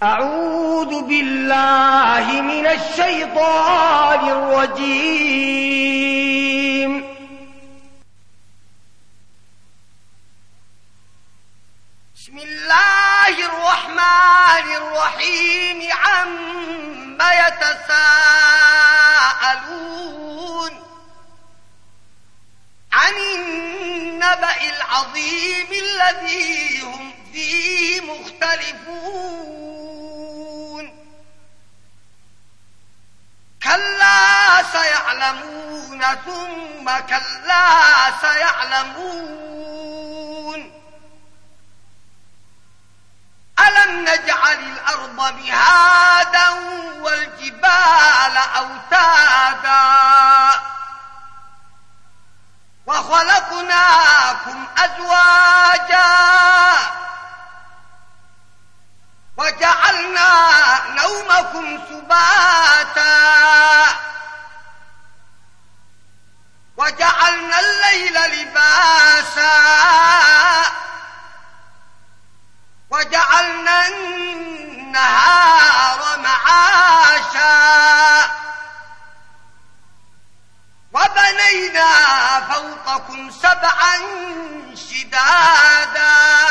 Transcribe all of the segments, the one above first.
أعوذ بالله من الشيطان الرجيم. بسم الله الرحمن الرحيم. عما يتساءلون عن النبأ العظيم الذي هم فيه مختلفون. كلا سيعلمون ثم كلا سيعلمون. ألم نجعل الأرض مهادا والجبال أوتادا وخلقناكم أزواجا وجعلنا نومكم سباتا وجعلنا الليل لباسا وجعلنا النهار معاشا وبنينا فوقكم سبعا شدادا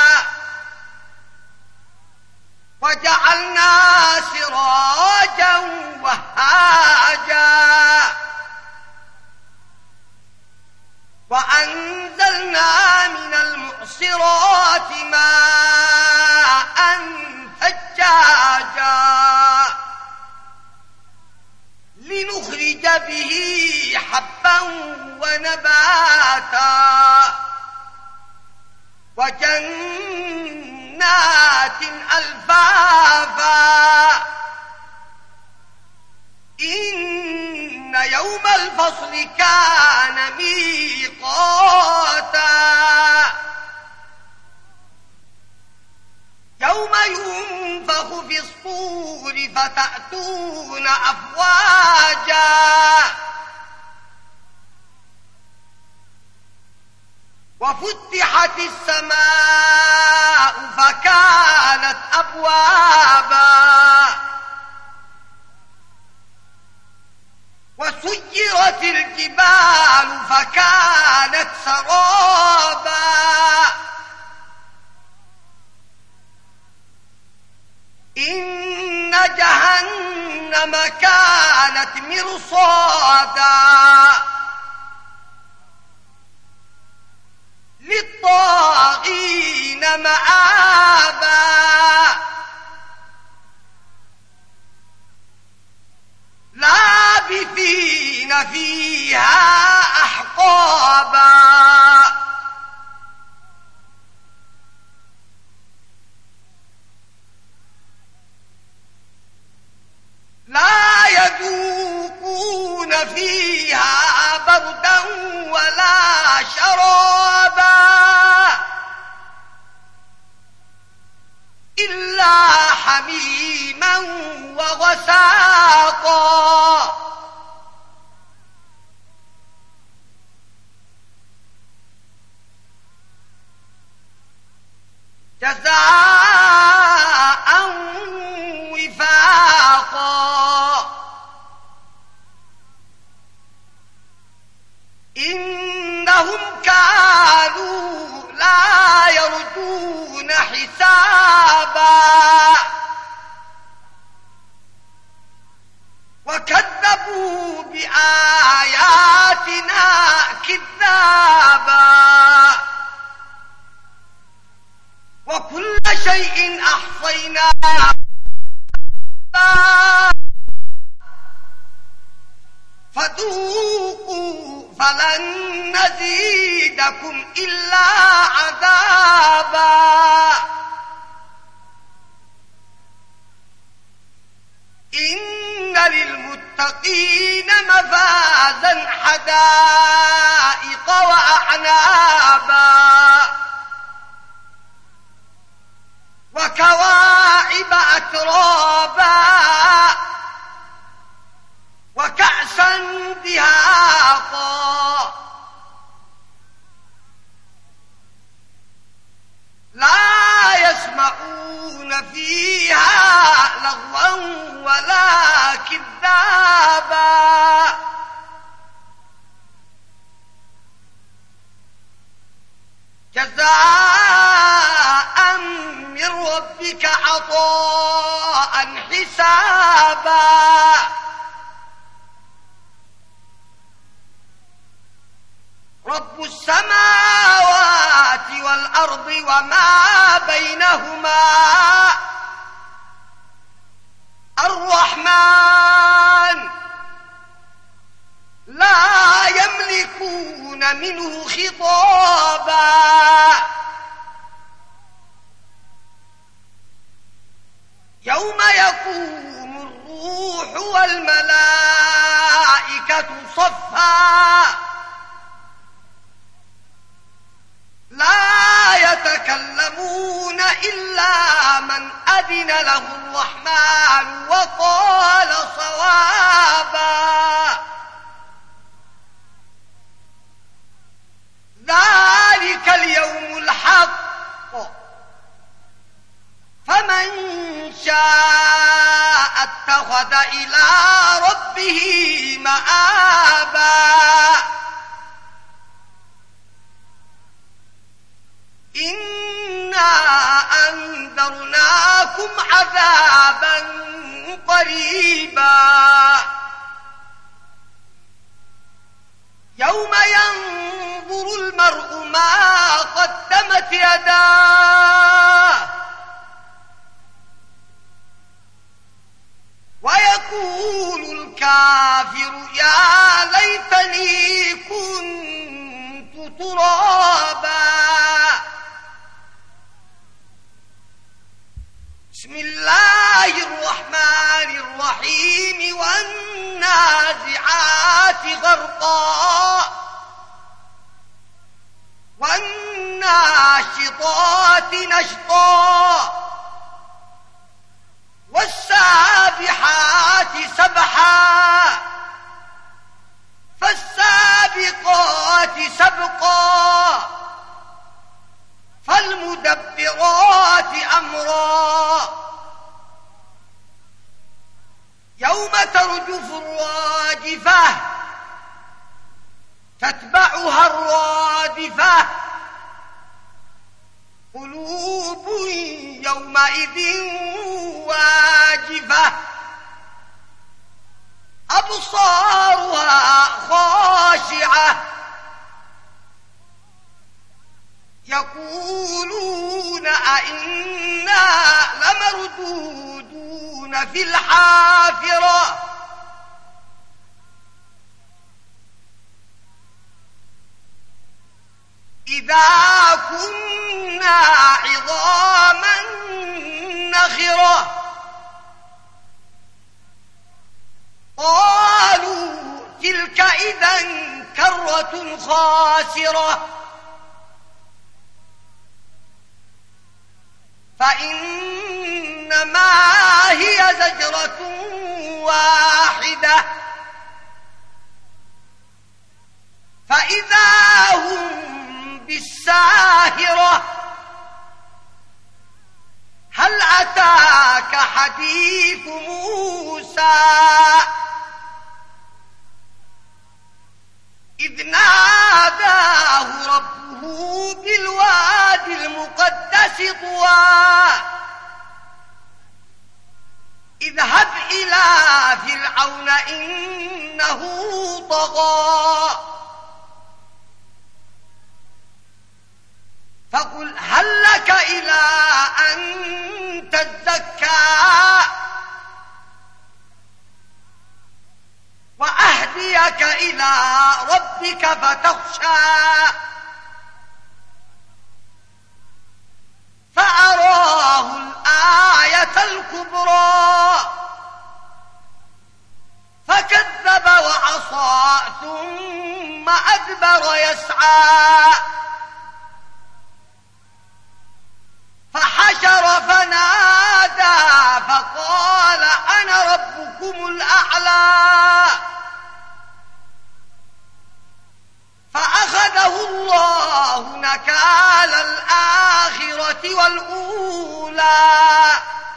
وجعلنا سراجا وهاجا وأنزلنا من المعصرات ماء ثجاجا لنخرج به حبا ونباتا وجنات ألفافا. إن يوم الفصل كان ميقاتا يوم ينفخ في الصور فتأتون أفواجا وفتحت السماء فكانت أبوابا وسيرت الجبال فكانت سرابا. إن جهنم كانت مرصادا للطاغين مآبا لابثين فيها أحقابا. لا يذوقون فيها بردا ولا شرابا إلا حميما وغساقا. جزاء وفاقا. إنهم كانوا لا يرجون حسابا وكذبوا بآياتنا كذابا وكل شيء أحصيناه فذوقوا فلن نزيدكم إلا عذابا. إن للمتقين مفازا حدائق وأعنابا وكواعب أترابا وكأسا دهاقا لا يسمعون فيها عطاء حسابا رب السماوات والأرض وما بينهما الرحمن لا يملكون منه خطابا يوم يقوم الروح والملائكة صفا لا يتكلمون إلا من أذن له الرحمن وقال صوابا ذلك اليوم الحق فمن شاء اتخذ إلى ربه مآبا إنا أنذرناكم عذابا قريبا يوم ينظر المرء ما قدمت يداه ويقول الكافر يا ليتني كنت ترابا بسم الله الرحمن الرحيم والنازعات غرقا والناشطات نشطا والسابحات سبحا فالسابقات سبقا فالمدبرات أمرا يوم ترجف الراجفة تتبعها الرادفة قلوب يومئذ واجفة أبصارها خاشعة يقولون أئنا لمردودون في الحافرة إذا كنا عظاما نخرة قالوا تلك إذا كرة خاسرة فإنما هي زجرة واحدة فإذا هم بالساهرة هل أتاك حديث موسى إذ ناداه ربه بالواد المقدس طوى اذهب إلى فرعون إنه طغى فقل هل لك إلى أن تزكى وأهديك إلى ربك فتخشى فأراه الآية الكبرى فكذب وعصى ثم أدبر يسعى فحشر فنادى فقال أنا ربكم الأعلى فأخذه الله نكال الآخرة والأولى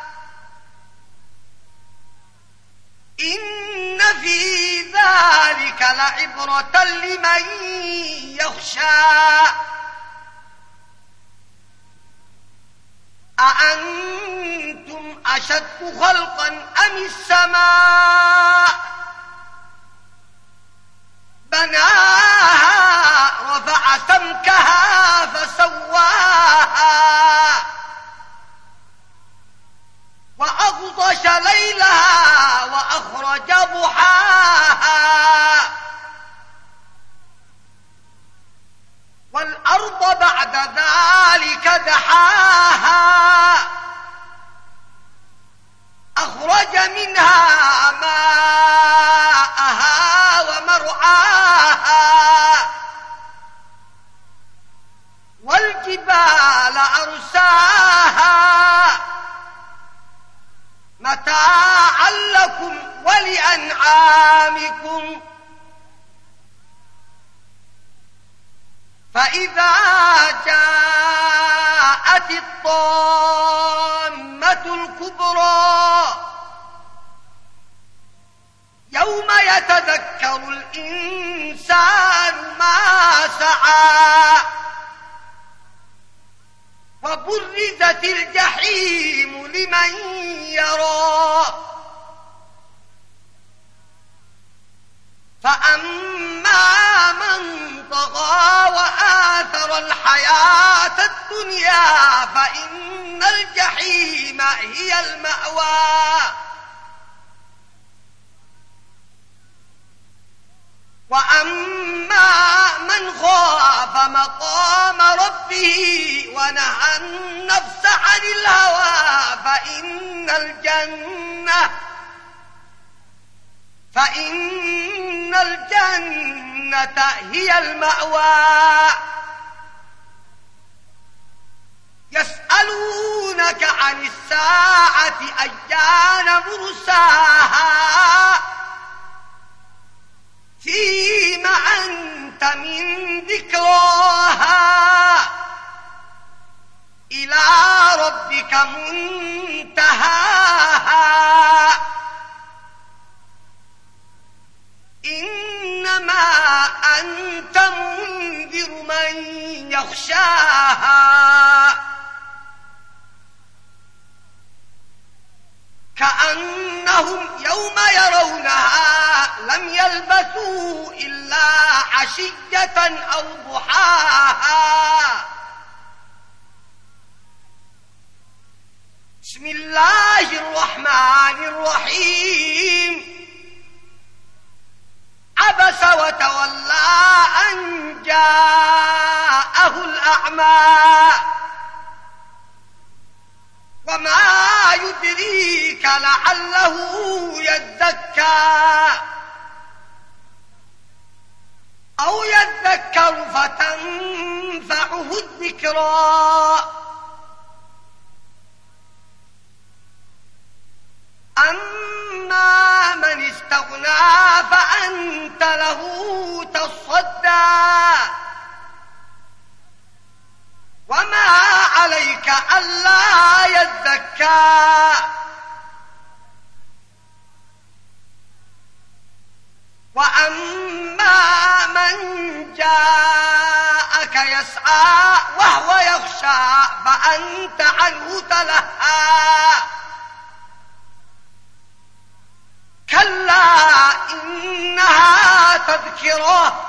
إن في ذلك لعبرة لمن يخشى أأنتم أشد خلقا أم السماء بناها رفع سمكها فسواها وأغطش ليلها وأخرج ضحاها والأرض بعد ذلك دحاها أخرج منها ماءها ومرعاها والجبال أرساها متاعا لكم ولأنعامكم فإذا جاءت الطامة الكبرى يوم يتذكر الإنسان ما سعى وبرزت الجحيم لمن يرى فأما من طغى وآثر الحياة الدنيا فإن الجحيم هي المأوى وأما من خاف مقام ربه ونهى النفس عن الهوى فإن الجنة هي المأوى يسألونك عن الساعة أيان مرساها فيم أنت من ذكراها إلى ربك منتهاها إنما أنت منذر من يخشاها كأنهم يوم يرونها لم يلبثوا إلا عشية أو ضحاها بسم الله الرحمن الرحيم عبس وتولى أن جاءه الأعمى وما يدريك لعله يزكى أو يذكر فتنفعه الذكرى أما من استغنى فأنت له تصدى وما عليك ألا يزكى وأما من جاءك يسعى وهو يخشى فأنت عنه تلهى كلا إنها تذكرة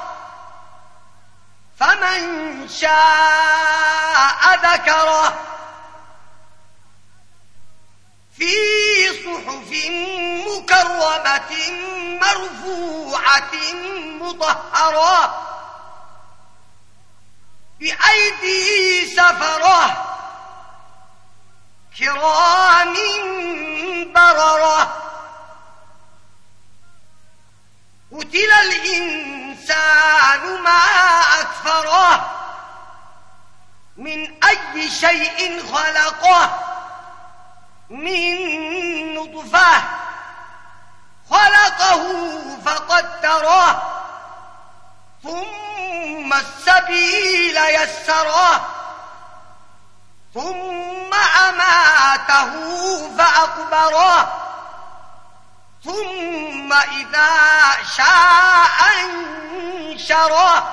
فمن شاء ذكره في صحف مكرمة مرفوعة مطهرة بأيدي سفرة كرام بررة قتل الإنسان ما أكفره من أي شيء خلقه من نطفة خلقه فقدره ثم السبيل يسره ثم أماته فأقبره ثم إذا شاء انشره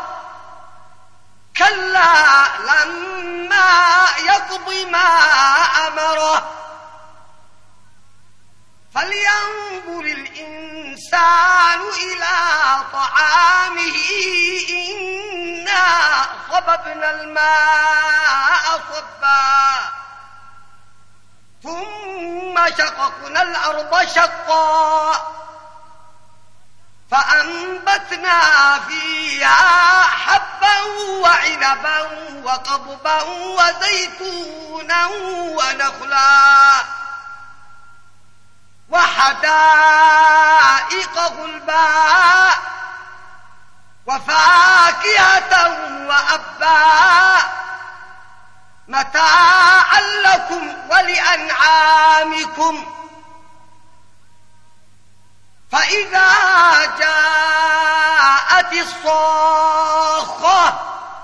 كلا لما يقض ما أمره فلينظر الإنسان إلى طعامه إنا صببنا الماء صبا ثم شققنا الأرض شقا فأنبتنا فيها حبا وعنبا وقضبا وزيتونا ونخلا وحدائق غلبا وفاكهة وأبا متاعا لكم ولأنعامكم فإذا جاءت الصاخة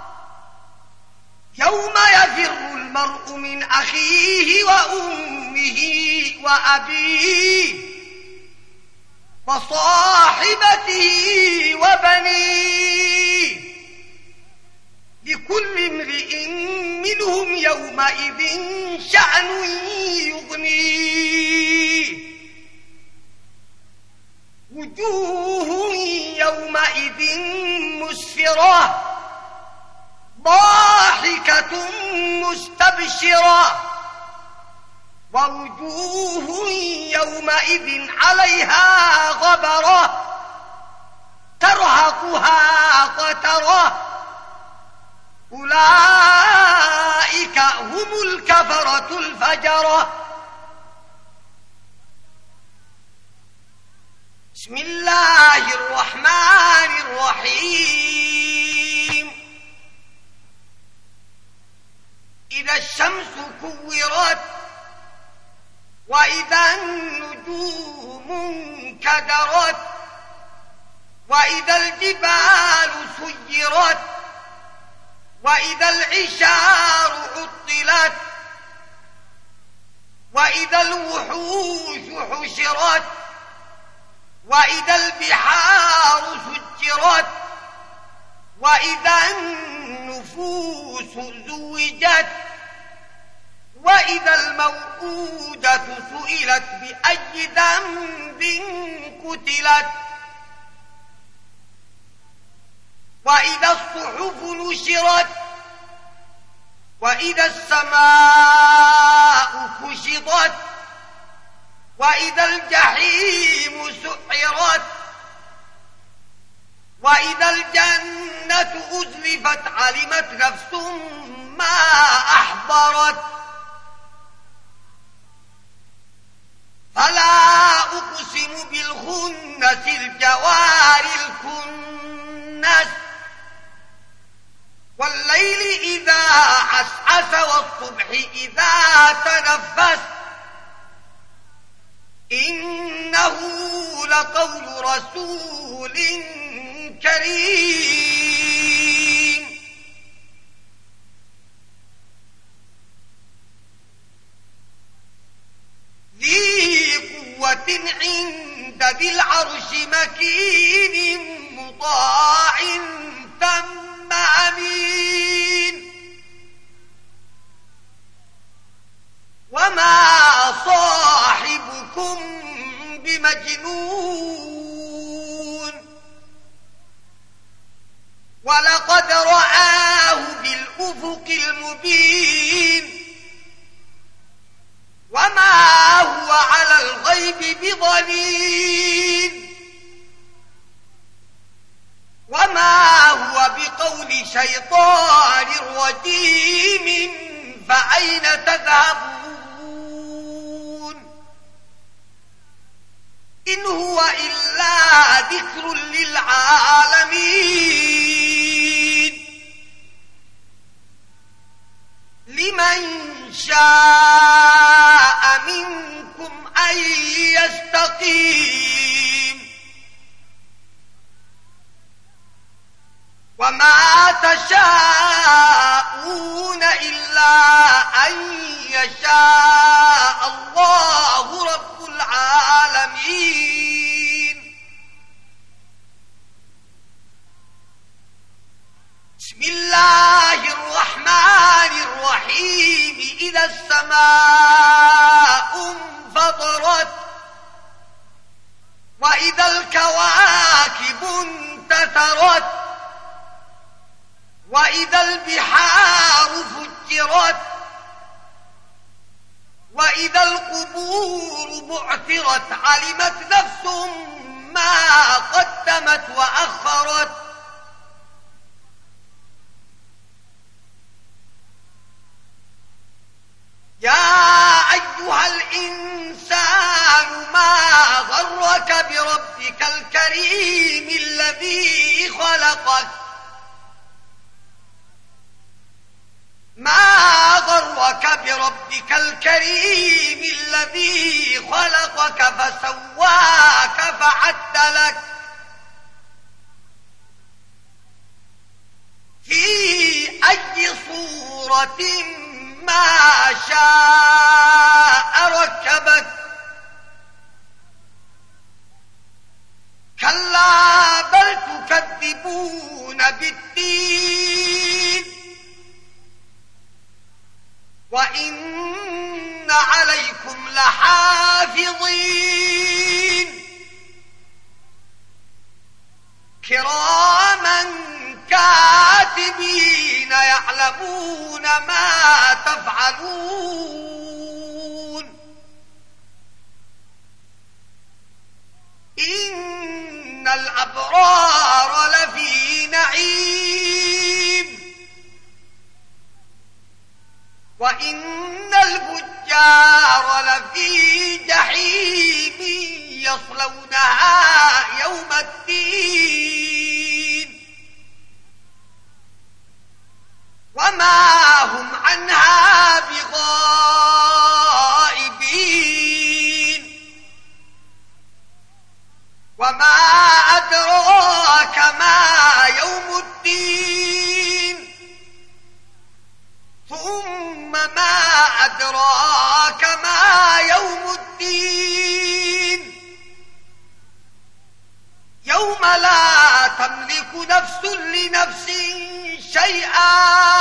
يوم يفر المرء من أخيه وأمه وأبيه وصاحبته وبنيه لكل امرئ منهم يومئذ شأن يغنيه وجوه يومئذ مسفرة ضاحكة مستبشرة ووجوه يومئذ عليها غبرة ترهقها قترة أولئك هم الكفرة الفجرة. بسم الله الرحمن الرحيم. إذا الشمس كورت وإذا النجوم انكدرت وإذا الجبال سيرت وإذا العشار عطلت وإذا الوحوش حشرت وإذا البحار سجرت وإذا النفوس زوجت وإذا الموءودة سئلت بأي ذنب قتلت وإذا الصحف نشرت وإذا السماء كشطت وإذا الجحيم سعرت وإذا الجنة أزلفت علمت نفس ما أحضرت فلا أقسم بالخنس الجوار الكنس والليل إذا عسعس والصبح إذا تنفس إنه لقول رسول كريم ذي قوة عند ذي العرش مكين مطاع ثم أمين وما صاحبكم بمجنون ولقد رآه بالأفق المبين وما هو على الغيب بضنين وما هو بقول شيطان رجيم فأين تذهبون إن هو إلا ذكر للعالمين لمن شاء منكم أن يستقيم وما تشاءون إلا أن يشاء الله رب العالمين. بسم الله الرحمن الرحيم. إذا السماء انفطرت وإذا الكواكب انتثرت وإذا البحار فجرت وإذا القبور بعثرت علمت نفس ما قدمت وأخرت يا أيها الإنسان ما غرك بربك الكريم الذي خلقك ما غرك بربك الكريم الذي خلقك فسواك فعدلك في أي صورة ما شاء ركبك كلا بل تكذبون بالدين وإن عليكم لحافظين كراما كاتبين يعلمون ما تفعلون إن الأبرار لفي نعيم وإن الفجار لفي جحيم يصلونها يوم الدين وما هم عنها بغائبين وما أدراك ما يوم الدين ثم ما أدراك ما يوم الدين يوم لا تملك نفس لنفس شيئا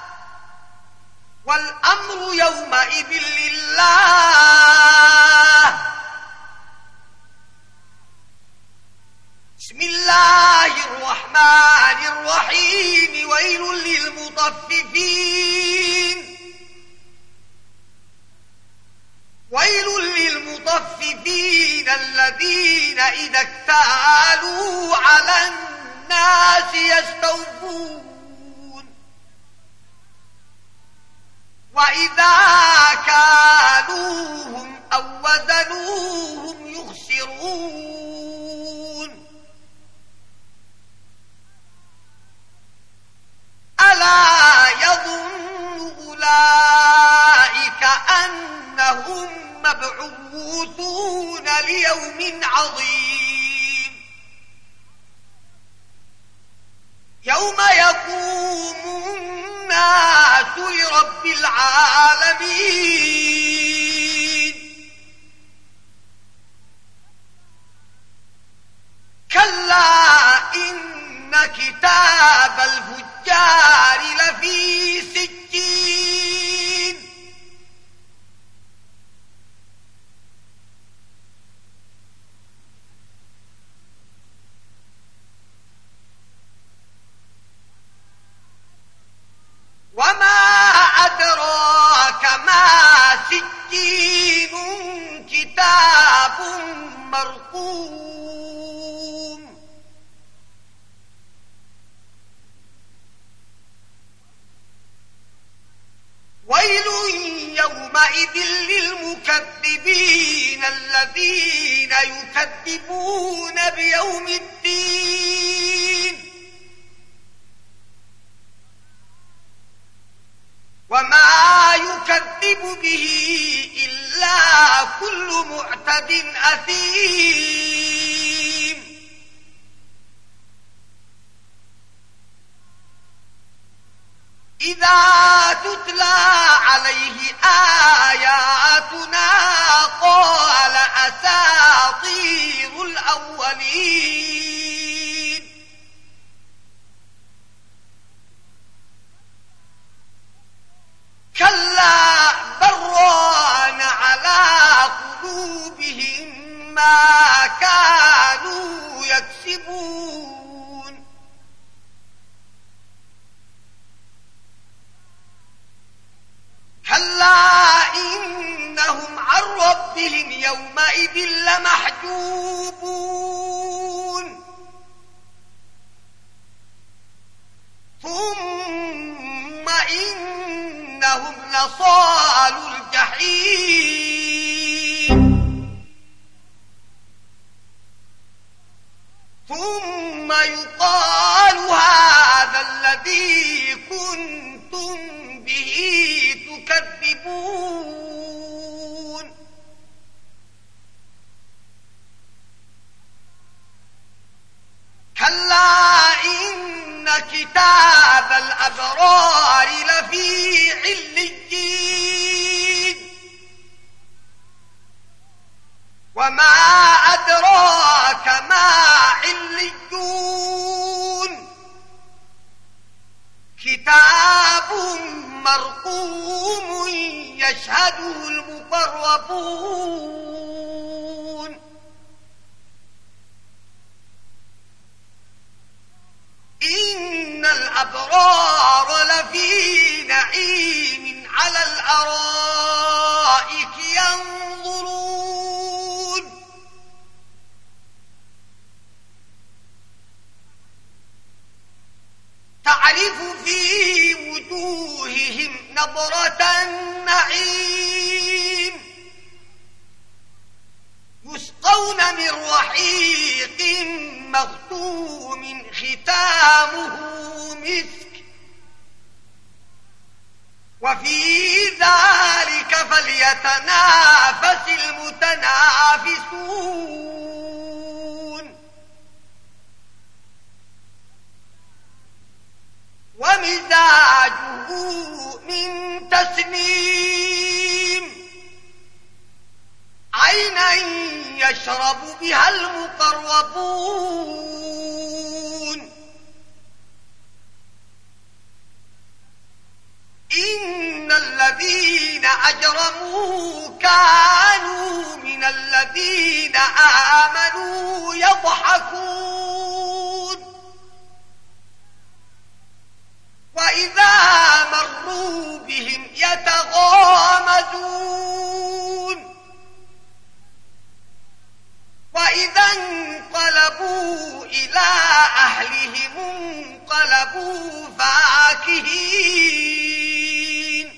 والأمر يومئذ لله بسم الله الرحمن الرحيم ويل للمطففين الذين إذا اكتالوا على الناس يستوفون وإذا كالوهم أو وزنوهم يخسرون ألا يظن أولئك أنهم مبعوثون ليوم عظيم يوم يقوم الناس لرب العالمين كلا إن كتاب الفجار لفي سجين وما أدراك ما سجين كتاب مرقوم ويل يومئذ للمكذبين الذين يكذبون بيوم الدين وما يكذب به إلا كل معتد أثيم إذا تتلى عليه آياتنا قال أساطير الأولين كلا بران على قلوبهم بما كانوا يكسبون كلا إنهم عن ربهم يومئذ لمحجوبون ثم إنهم لصالو الجحيم ثم يقال هذا الذي كنتم به تكذبون كلا إن كتاب الأبرار لفي عليين وما أدراك ما عليون كتاب مرقوم يشهده المقربون إن الأبرار لفي نعيم على الأرائك ينظرون تعرف في وجوههم نضرة النعيم يسقون من رحيق مختوم ختامه مسك وفي ذلك فليتنافس المتنافسون ومزاجه من تسنيم عينا يشرب بها المقربون إن الذين أجرموا كانوا من الذين آمنوا يضحكون وإذا مروا بهم يتغامزون وإذا انقلبوا إلى أهلهم انقلبوا فاكهين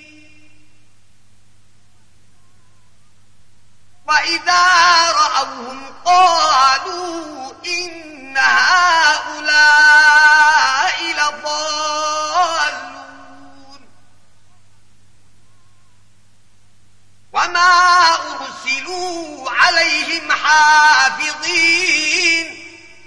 وإذا رأوهم قالوا إن هؤلاء لضالون وما أرسلوا عليهم حافظين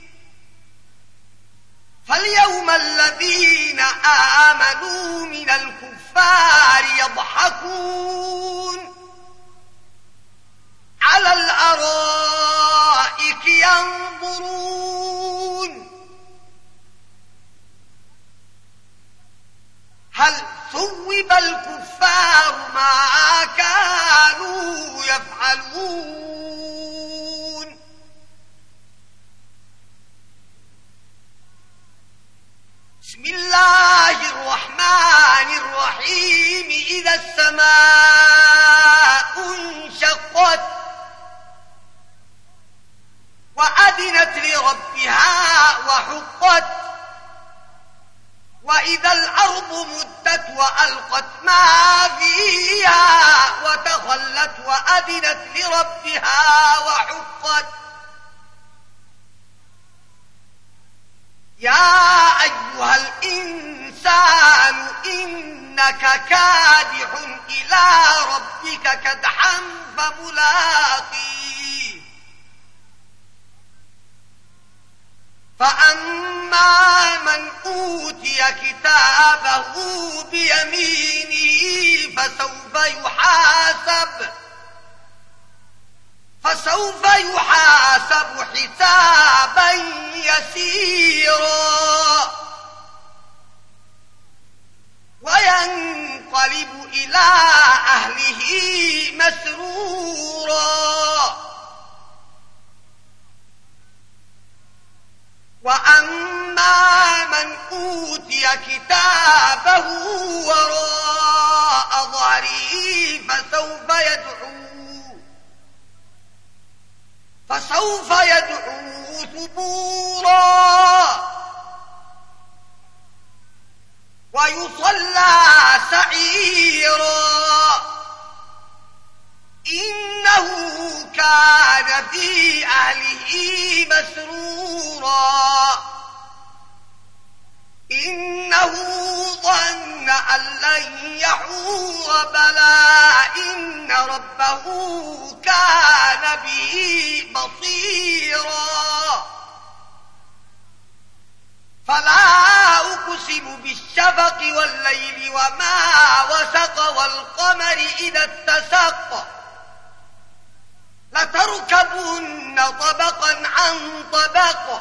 فاليوم الذين آمنوا من الكفار يضحكون على الأرائك ينظرون هل ثوب الكفار ما كانوا يفعلون بسم الله الرحمن الرحيم إذا السماء انشقت وأذنت لربها وحقت وإذا الأرض مدت وألقت ما فيها وتخلت وأذنت لربها وحقت يا أيها الإنسان إنك كادح إلى ربك كدحا فملاقيه فأما من أوتي كتابه بيمينه فسوف يحاسب حسابا يسيرا وينقلب إلى أهله مسرورا من أوتي كتابه وراء ظهره فسوف يدعو ثبورا ويصلى سعيرا إنه كان في أهله مسرورا إنه ظن أن لن يحور بلى إن ربه كان به بصيرا فلا أقسم بالشفق والليل وما وسق والقمر إذا اتسق لتركبن طبقا عن طبق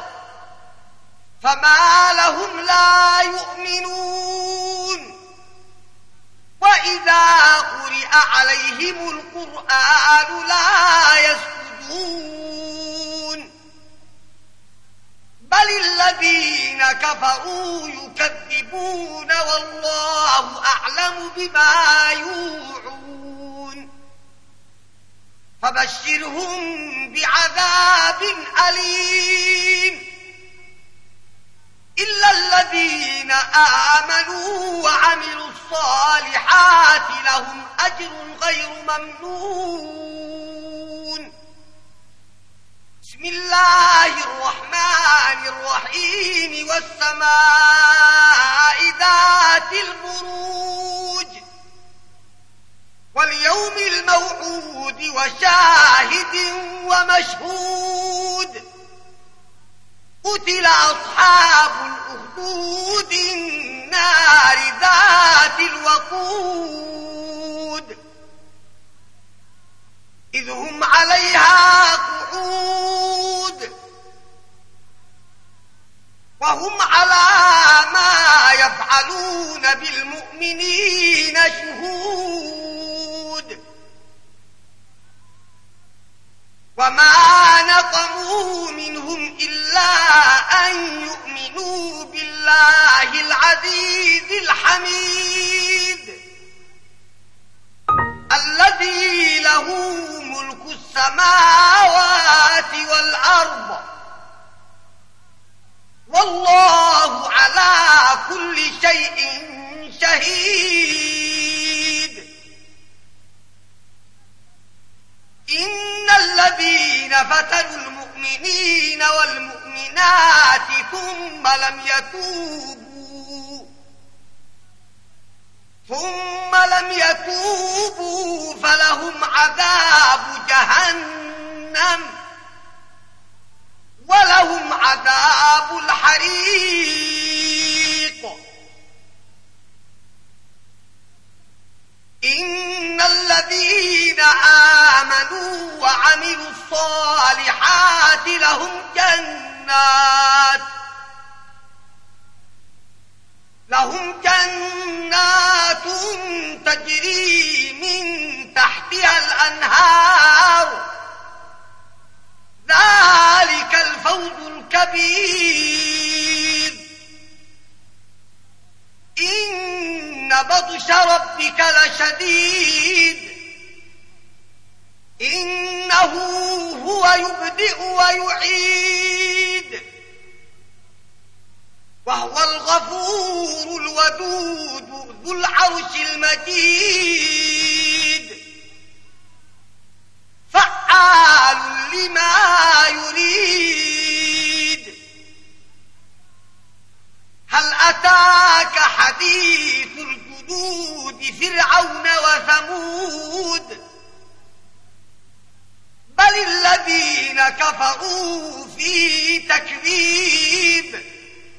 فما لهم لا يؤمنون وإذا قرئ عليهم القرآن لا يسجدون بل الذين كفروا يكذبون والله أعلم بما يوعون فبشرهم بعذاب أليم إلا الذين آمنوا وعملوا الصالحات لهم أجر غير ممنون بسم الله الرحمن الرحيم والسماء ذات البروج واليوم الموعود وشاهد ومشهود قتل أصحاب الأخدود النار ذات الوقود إذ هم عليها قعود وهم على ما يفعلون بالمؤمنين شهود وما نقموا منهم إلا أن يؤمنوا بالله العزيز الحميد الذي له ملك السماوات والأرض والله على كل شيء شهيد إن الذين فتنوا المؤمنين والمؤمنات ثم لم يتوبوا فلهم عذاب جهنم ولهم عذاب الحريق إن الذين آمنوا وعملوا الصالحات لهم جنات تجري من تحتها الأنهار ذلك الفوز الكبير إن بطش ربك لشديد إنه هو يبدئ ويعيد وهو الغفور الودود ذو العرش المجيد فعال لما يريد هل أتاك حديث الجنود فرعون وثمود بل الذين كفروا في تكذيب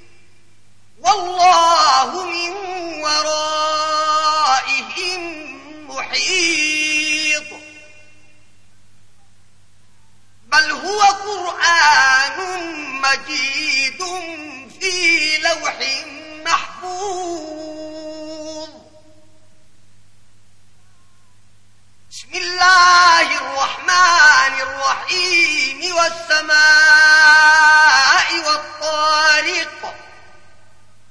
والله من ورائهم محيط بل هو قرآن مجيد في لوح محفوظ بسم الله الرحمن الرحيم والسماء والطارق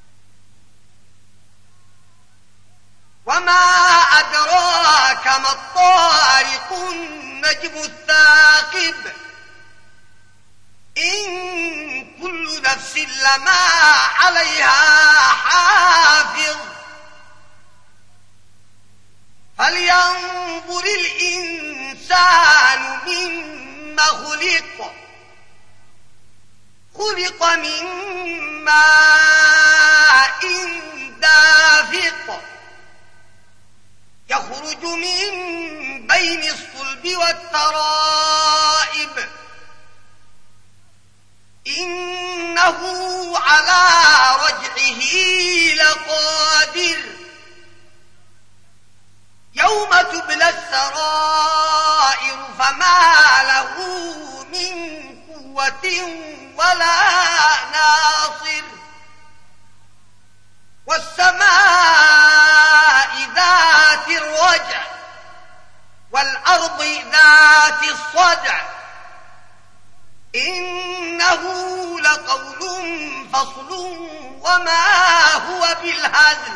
لما عليها حافظ فلينظر الإنسان مما خلق من ماء دافق يخرج من بين الصلب والترائب إنه على رجعه لقادر يوم تبلى السرائر فما له من قوة ولا ناصر والسماء ذات الرجع والأرض ذات الصدع إنه لقول فصل وما هو بالهزل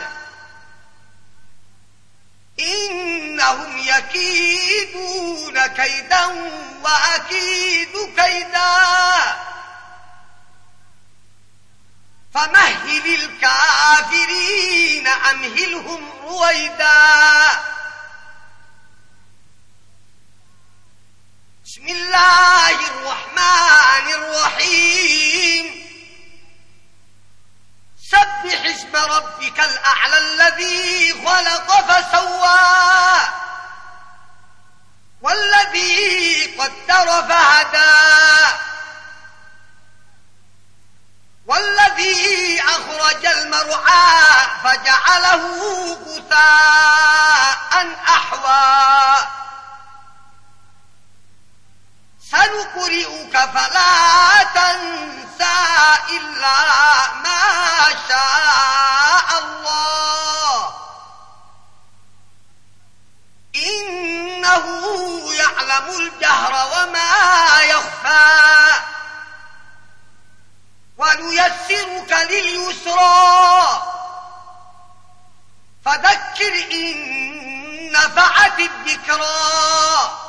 إنهم يكيدون كيدا وأكيد كيدا فمهل الكافرين أمهلهم رويدا بسم الله الرحمن الرحيم سبح اسم ربك الأعلى الذي خلق فسوى والذي قدر فهدى والذي أخرج المرعى فجعله غثاء أحوى سنقرئك فلا تنسى إلا ما شاء الله إنه يعلم الجهر وما يخفى ونيسرك لليسرى فذكر إن نفعت الذكرى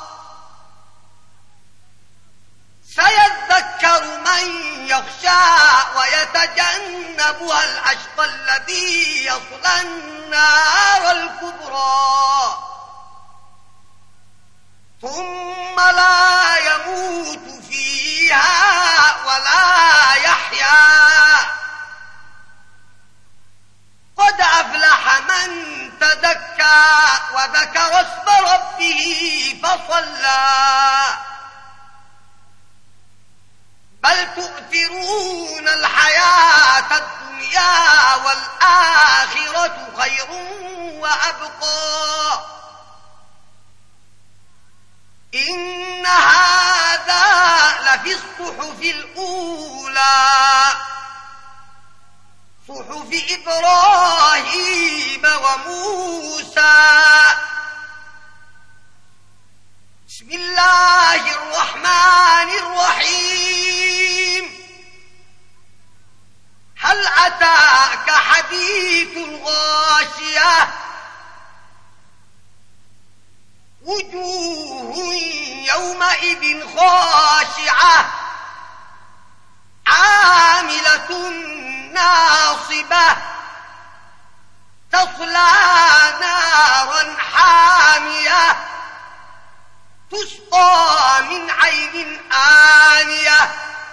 سيذكر من يخشى ويتجنبها الأشقى الذي يصلى النار الكبرى ثم لا يموت فيها ولا يحيا قد أفلح من تزكى وذكر اسم ربه فصلى بل تؤثرون الحياة الدنيا والآخرة خير وأبقى إن هذا لفي الصحف الأولى صحف إبراهيم وموسى بسم الله الرحمن الرحيم هل أتاك حديث الغاشية وجوه يومئذ خاشعة عاملة ناصبة تصلى نارا حامية تسقى من عين آنية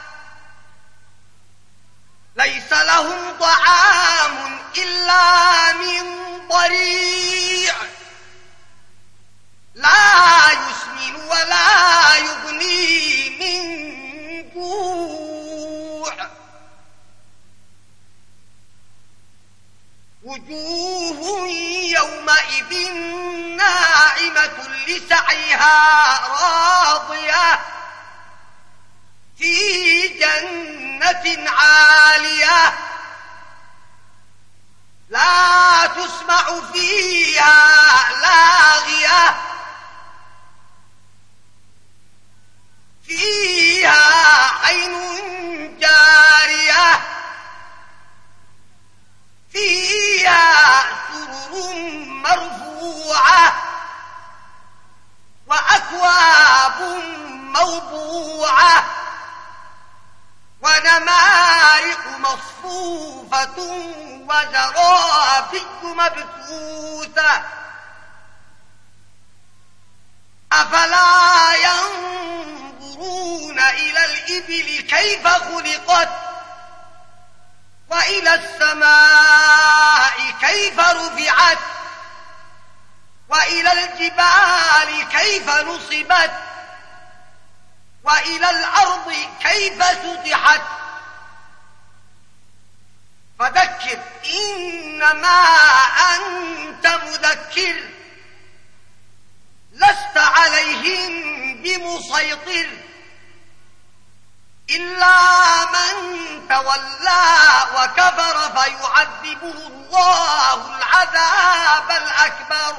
ليس لهم طعام إلا من ضريع لا يسمن ولا يغني من جوع وجوه يومئذ ناعمة لسعيها راضية في جنة عالية لا تسمع فيها لاغية فيها عين جارية فيها سرر مرفوعة وأكواب موضوعة ونمارق مصفوفة وزرابي مبثوثة أفلا ينظرون إلى الإبل كيف خلقت وإلى السماء كيف رفعت وإلى الجبال كيف نصبت وإلى الأرض كيف سطحت فذكر إنما أنت مذكر لست عليهم بمسيطر إلا من تولى وكفر فيعذبه الله العذاب الأكبر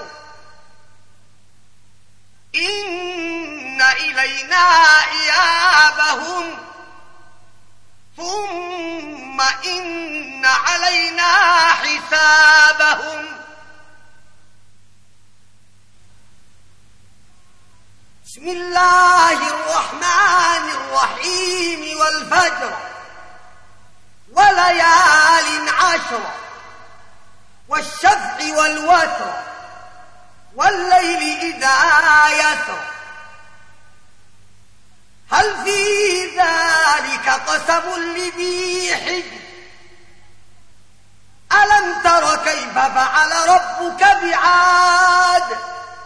إن إلينا إيابهم ثم إن علينا حسابهم. بسم الله الرحمن الرحيم والفجر وليال عشر والشفع والوتر والليل إذا يسر هل في ذلك قسم لذي حجر ألم تر كيف فعل ربك بعاد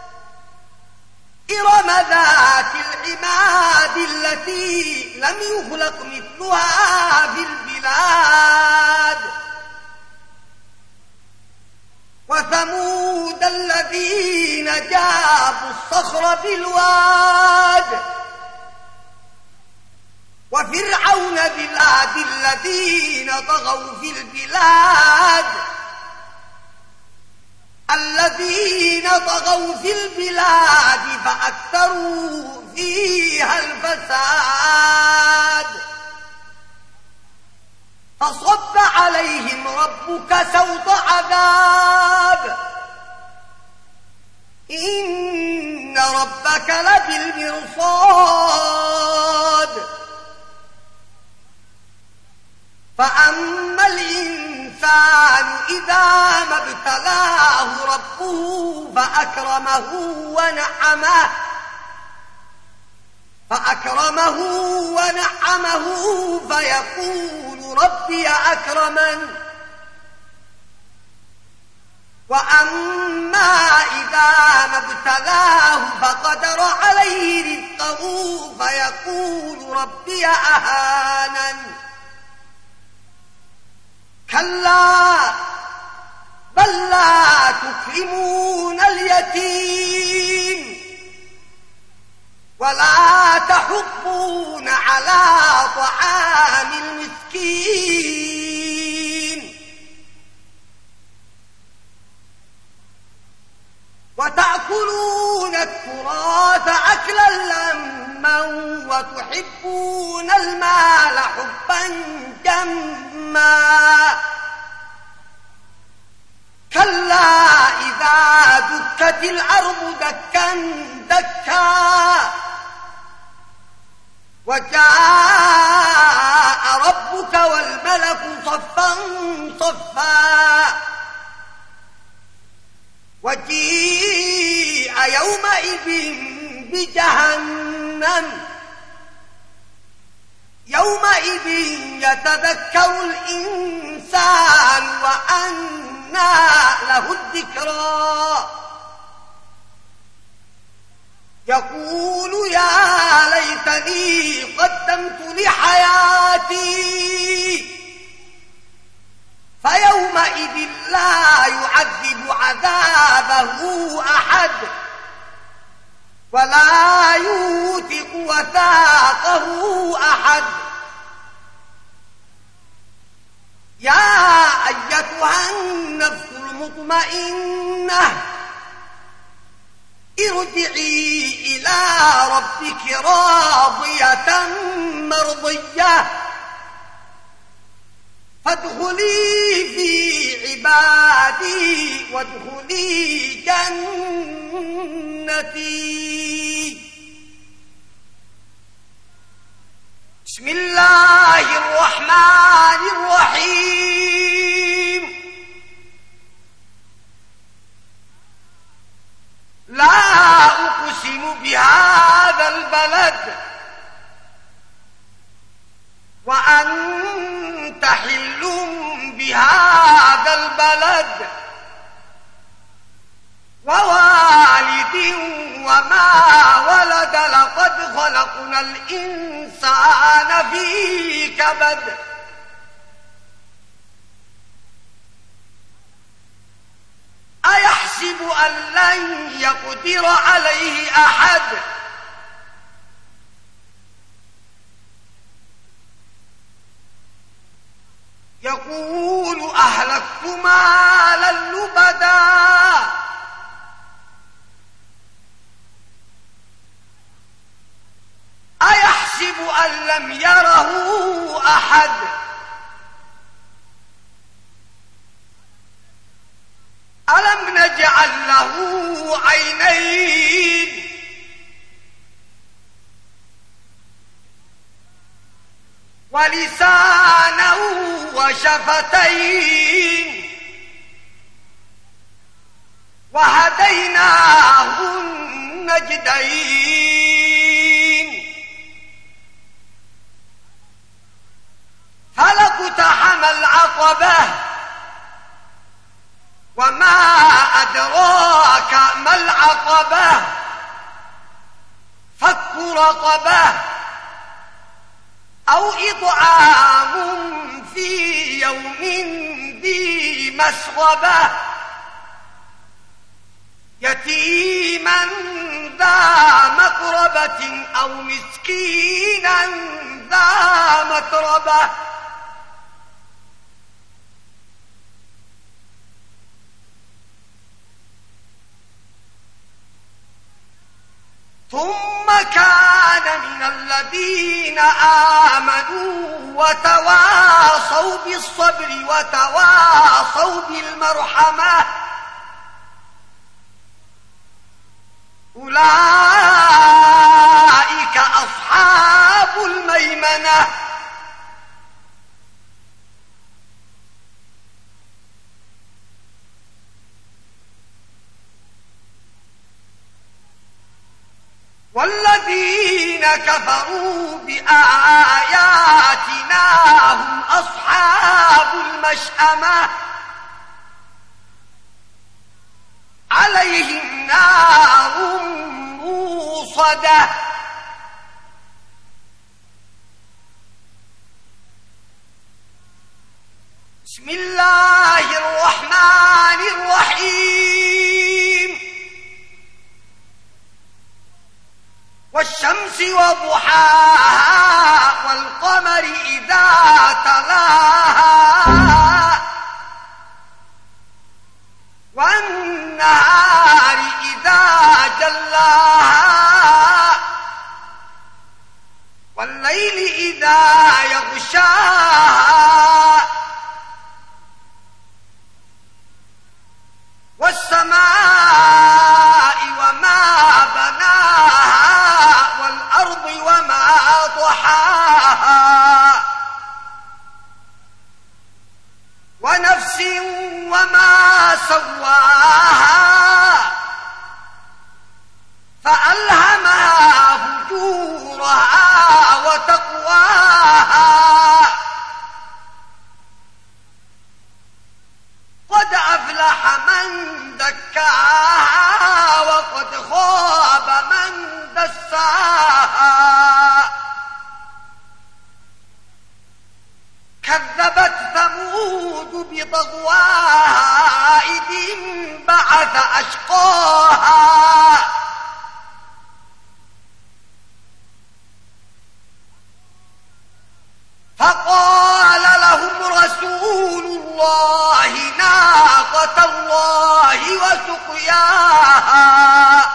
إرم ذات العماد التي لم يخلق مثلها في البلاد وثمود الذين جابوا الصخر بالواد وفرعون ذي الأوتاد الذين طغوا في البلاد فأكثروا فيها الفساد فصب عليهم ربك سوط عذاب إن ربك لبالمرصاد فأما الإنسان إذا ما ابتلاه ربه فأكرمه ونعمه فيقول ربي أكرمن وأما إذا ما ابتلاه فقدر عليه رزقه فيقول ربي أهانن كلا بل لا تكرمون اليتيم ولا تحضون على طعام المسكين وتأكلون التراث أكلا لما وتحبون المال حبا جما كلا إذا دكت الأرض دكا دكا وجاء ربك والملك صفا صفا وجيء يومئذ بجهنم يومئذ يتذكر الإنسان وأنى له الذكرى يقول يا ليتني قدمت لحياتي فيومئذ لا يعذب عذابه أحد ولا يوثق وثاقه أحد يا أيتها النفس المطمئنة ارجعي إلى ربك راضية مرضية فادخلي في عبادي وادخلي جنتي. بسم الله الله الرحمن الرحيم لا أقسم بهذا البلد وأنت حل بهذا البلد ووالد وما ولد لقد خلقنا الإنسان في كبد أيحسب أن لن يقدر عليه أحد يقول أهلكت مالا لبدا أيحسب أن لم يره أحد ألم نجعل له عينين ولسانا وشفتين وهديناه النجدين فلاقتحم العقبة وما أدراك ما العقبة فك رقبة أو إطعام في يوم ذي مسغبة يتيما ذا مقربة أو مسكينا ذا متربة ثم كان من الذين آمنوا وتواصوا بالصبر وتواصوا بالمرحمة أولئك أصحاب الميمنة والذين كفروا بآياتنا هم أصحاب المشأمة عليهم نار موصدة بسم الله الرحمن الرحيم والشمس وضحاها والقمر إذا تلاها والنهار إذا جلاها والليل إذا يغشاها والسماء وما بناها والأرض وما طحاها ونفس وما سواها فألهمها فجورها وتقواها قد أفلح من دكاها وقد خاب من دساها كذبت ثمود بطغواها إذ انبعث أشقاها فقال لهم رسول الله ناقة الله وسقياها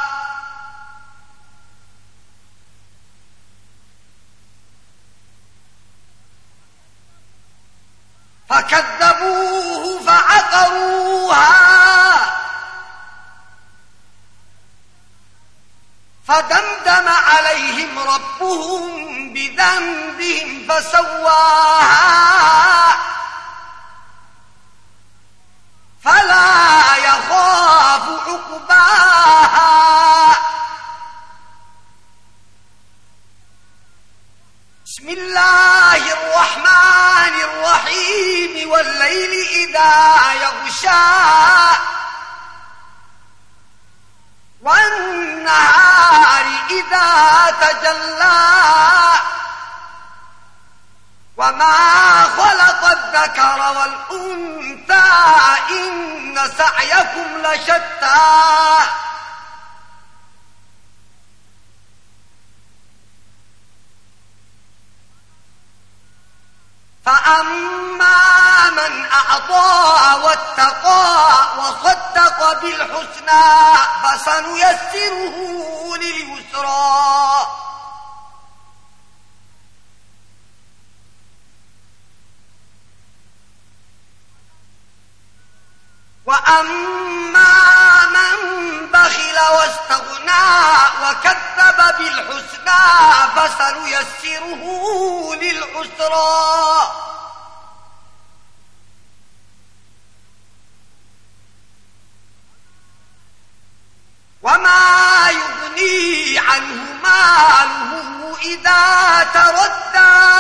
فكذبوه فعقروها فدمدم عليهم ربهم ذنبهم فسواها فلا يخاف عقباها. بسم الله الرحمن الرحيم والليل إذا يغشى والنهار إذا تجلى وما خلق الذكر والأنثى إن سعيكم لشتى. فأما من أعطى واتقى وصدق بالحسنى فسنيسره لليسرى. وأما من بخل واستغنى وكذب بالحسنى فسنيسره للعسرى. وما يغني عنه ماله إذا تردى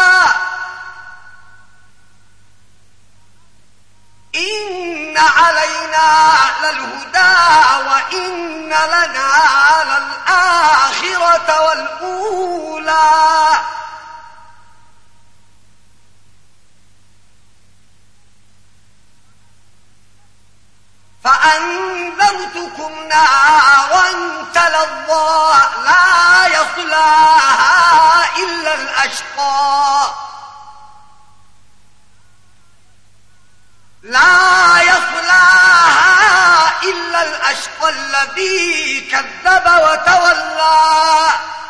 إن علينا للهدى وإن لنا للآخرة والأولى. فأنذرتكم نارا تلظى لا يصلاها إلا الأشقى الذي كذب وتولى.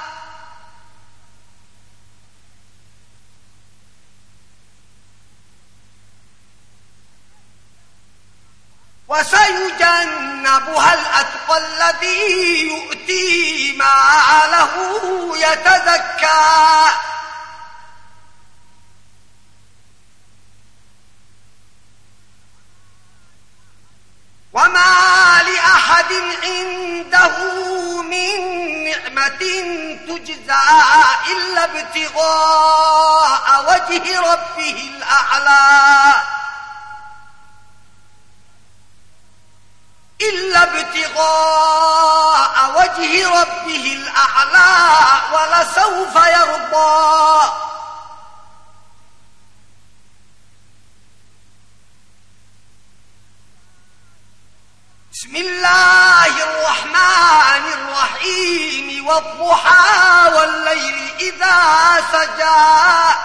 وسيجنبها الأتقى الذي يؤتي ماله يتزكى وما لأحد عنده من نعمة تجزى إلا ابتغاء وجه ربه الأعلى ولسوف يرضى. بسم الله الرحمن الرحيم والضحى والليل إذا سجى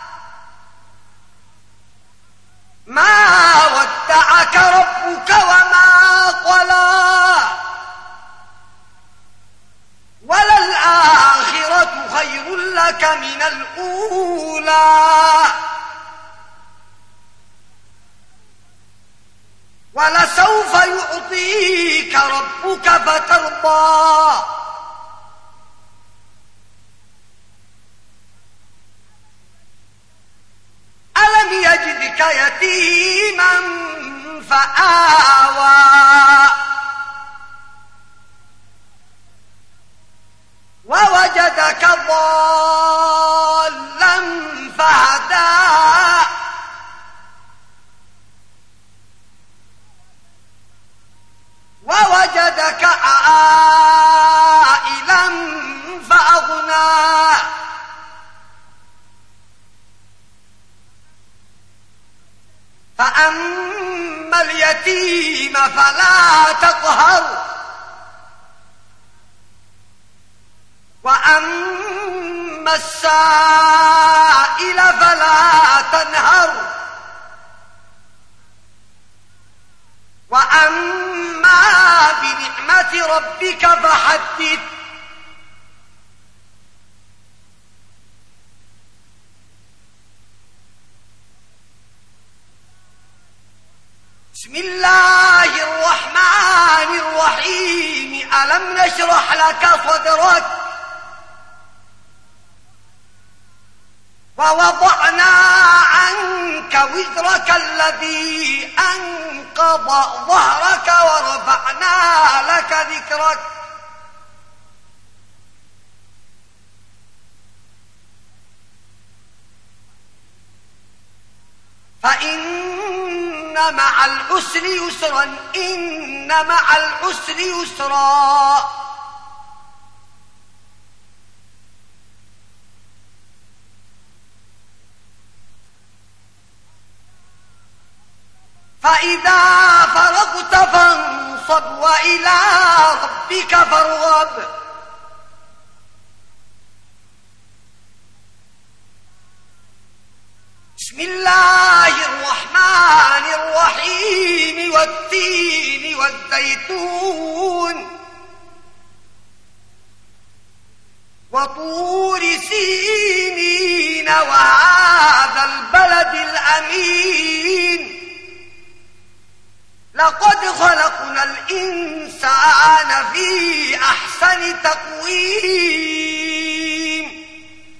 ما ودعك ربك وما قلى وللآخرة خير لك من الأولى ولسوف يعطيك ربك فترضى. ألم يجدك يتيما فآوى ووجدك ضالا فهدى ووجدك عائلا فأغنى فأما اليتيم فلا تقهر وأما السائل فلا تنهر وأما بنعمة ربك فحدث. بسم الله الرحمن الرحيم ألم نشرح لك صدرك ووضعنا عنك وزرك الذي أنقض ظهرك ورفعنا لك ذكرك فإن مع العسر يسرا إن مع العسر يسرا فإذا فرغت فانصب وإلى ربك فارغب بسم الله الرحمن الرحيم والتين والزيتون وطور سينين وهذا البلد الأمين لقد خلقنا الإنسان في أحسن تقويم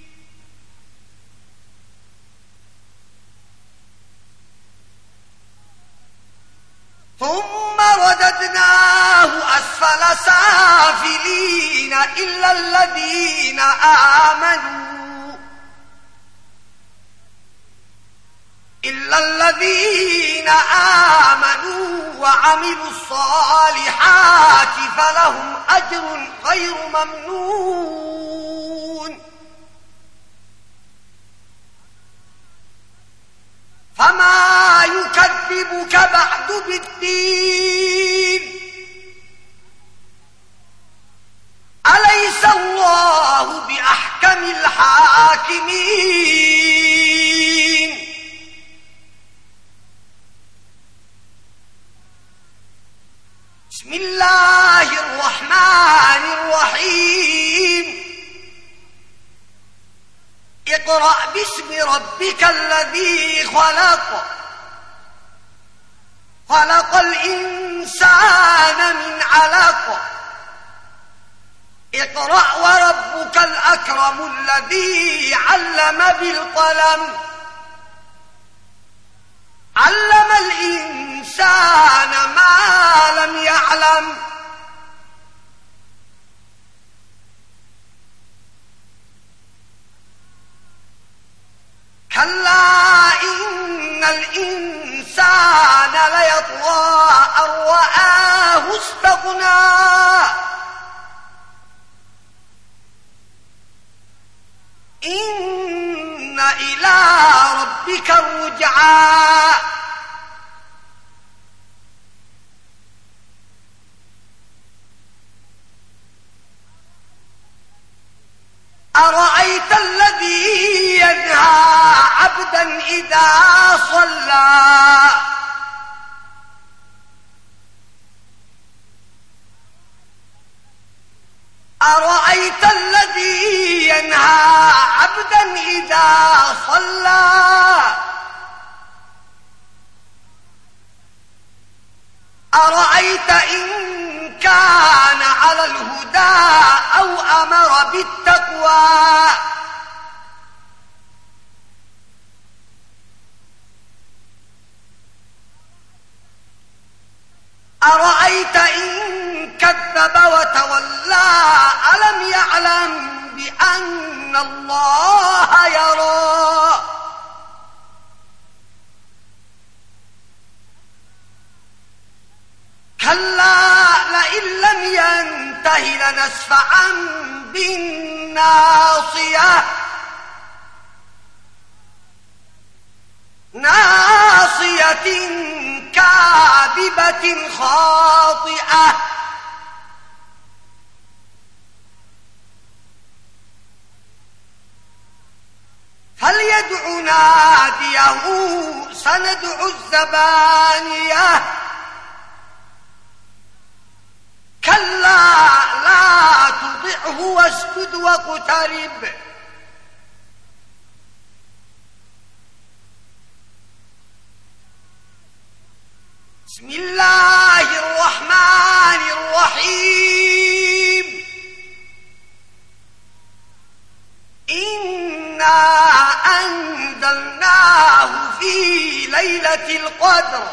ثم رددناه أسفل سافلين إلا الذين آمنوا وعملوا الصالحات فلهم أجر غير ممنون فما يكذبك بعد بالدين أليس الله بأحكم الحاكمين بسم الله الرحمن الرحيم اقرأ باسم ربك الذي خلق الإنسان من علق اقرأ وربك الأكرم الذي علم بالقلم علم الإنسان ما لم يعلم كلا إن الإنسان ليطغى أن رآه استغنى إن إلى ربك الرجعى أرأيت الذي ينهى عبدا إذا صلى أرأيت الذي ينهى عبدا إذا صلى أرأيت إن كان على الهدى أو أمر بالتقوى أرأيت إن كذب وتولى ألم يعلم بأن الله يرى كلا لئن لم ينته لنسفعا بالناصية ناصية كاذبة خاطئة فليدع ناديه سندع الزبانية كلا لا تطعه واسجد واقترب بسم الله الرحمن الرحيم إنا ليلة القدر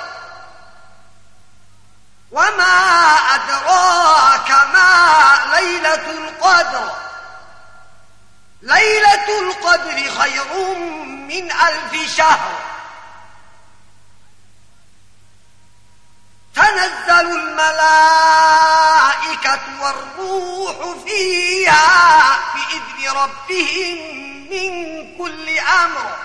وما أدراك ما ليلة القدر ليلة القدر خير من 1000 شهر تنزل الملائكة والروح فيها بإذن ربهم من كل أمر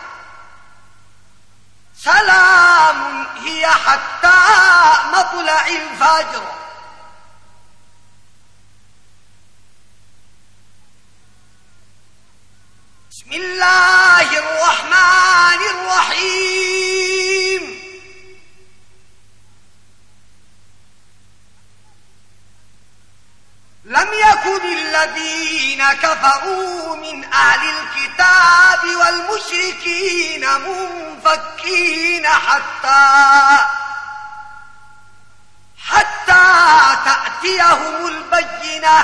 سلام هي حتى مطلع الفجر. بسم الله الرحمن الرحيم. لم يكن الذين كفروا من أهل الكتاب والمشركين منفكين حتى تأتيهم البينة.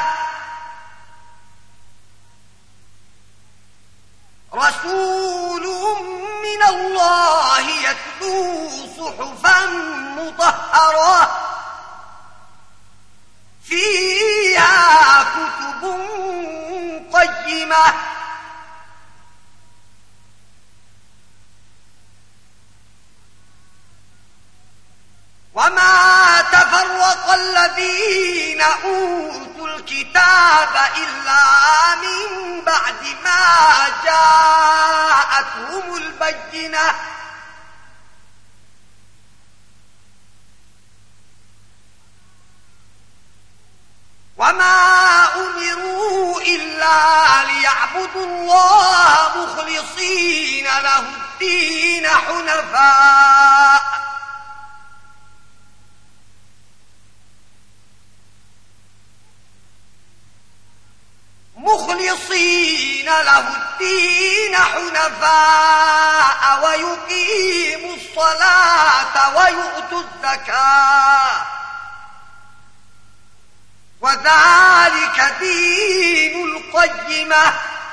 رسول من الله يتلو صحفا مطهرة فيها كتب قيمة وما تفرق الذين أوتوا الكتاب إلا من بعد ما جاءتهم البينة وما أمروا إلا ليعبدوا الله مخلصين له الدين حنفاء ويقيموا الصلاة ويؤتوا الزكاة وذلك دين القيمة.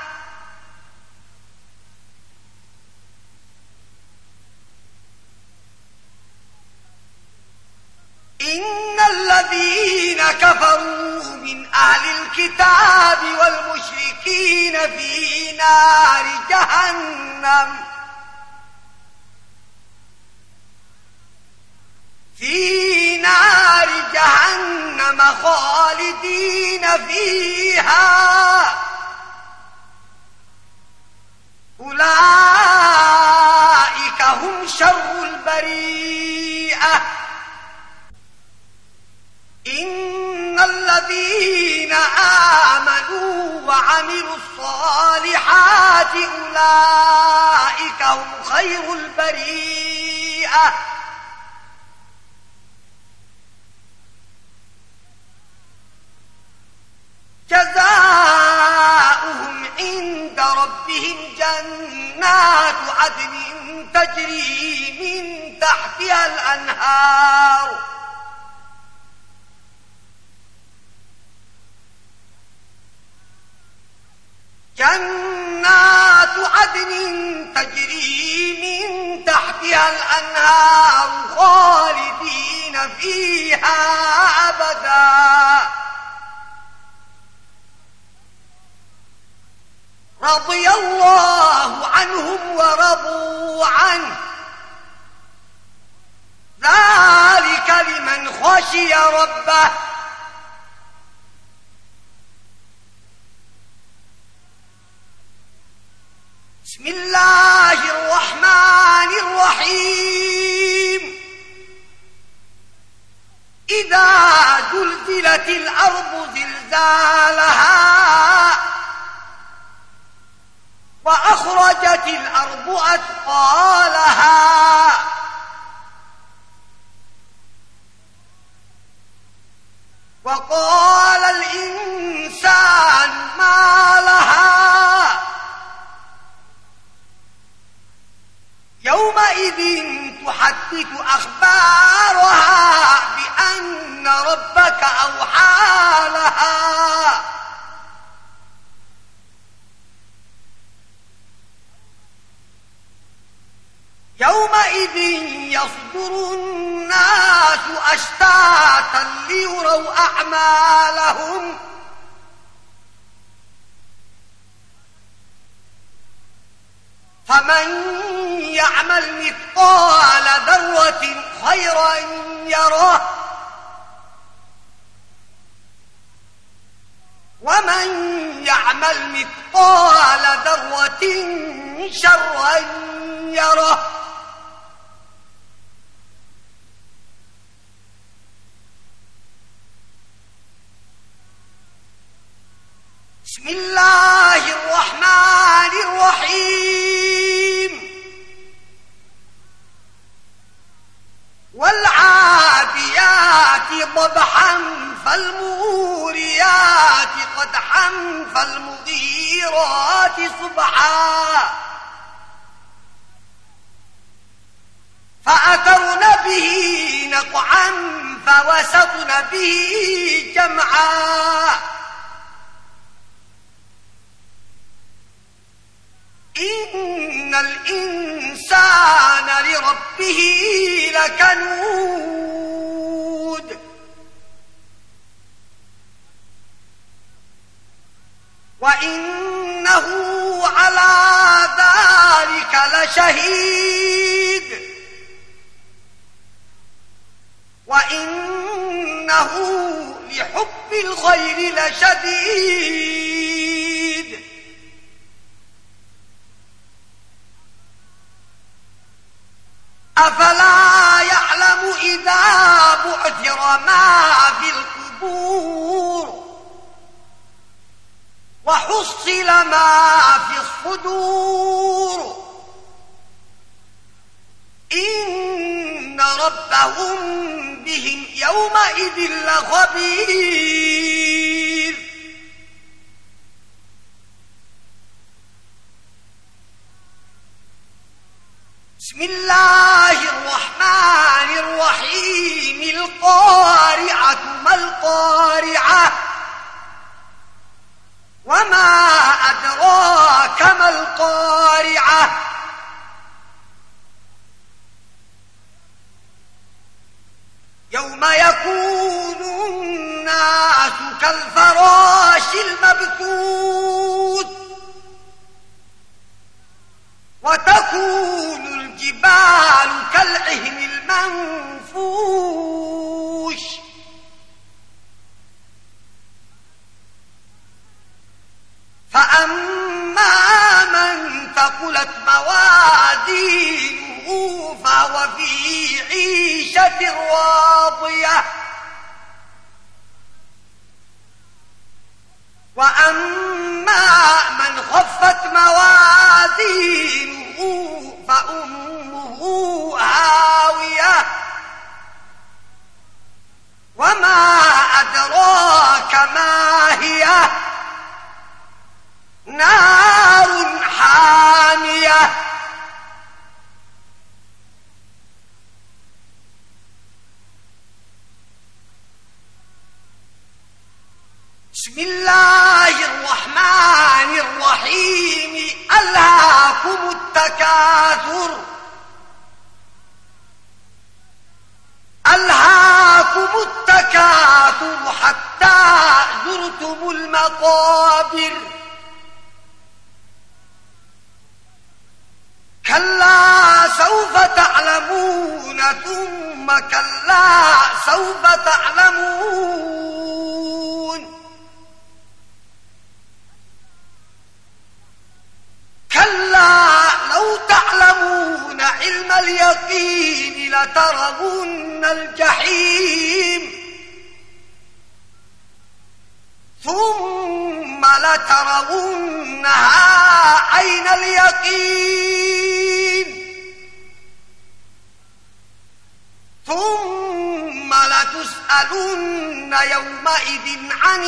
إن الذين كفروا من أهل الكتاب والمشركين في نار جهنم خالدين فيها أولئك هم شر البريئة. إن الذين آمنوا وعملوا الصالحات أولئك هم خير البريئة. جزاؤهم عند ربهم جنات عدن تجري من تحتها الأنهار خالدين فيها أبدا. رضي الله عنهم ورضوا عنه ذلك لمن خشي ربه. بسم الله الرحمن الرحيم. إذا زلزلت الأرض زلزالها وأخرجت الأرض أثقالها وقال الإنسان ما لها يومئذ تحدث أخبارها بأن ربك أوحى لها يومئذ يومئذ يصدر الناس أشتاتا ليروا أعمالهم فمن يعمل مثقال ذرة خيرا يره ومن يعمل مثقال ذرة شرا يره بسم الله الرحمن الرحيم والعاديات ضبحا فالموريات قدحا فالمغيرات صبحا فأثرن به نقعا فوسطن به جمعا إن الإنسان لربه لكنود وإنه على ذلك لشهيد وإنه لحب الخير لشديد أفلا يعلم إذا بعثر ما في القبور وحصل ما في الصدور إن ربهم بهم يومئذ لخبير بسم الله الرحمن الرحيم القارعة ما القارعة وما أدراك ما القارعة يوم يكون الناس كالفراش المبثوث وتكون الجبال كالعهن المنفوش فأما من ثقلت موازينه فهو في عيشة راضية وأما من خفت موازينه فأمه هاوية وما أدراك ما هي نار حامية بسم الله الرحمن الرحيم ألهاكم التكاثر ألهاكم التكاثر حتى زرتم المقابر كلا سوف تعلمون ثم كلا سوف تعلمون كلا لو تعلمون علم اليقين لترون الجحيم ثم لترونها عين اليقين ثم لتسألن يومئذ عن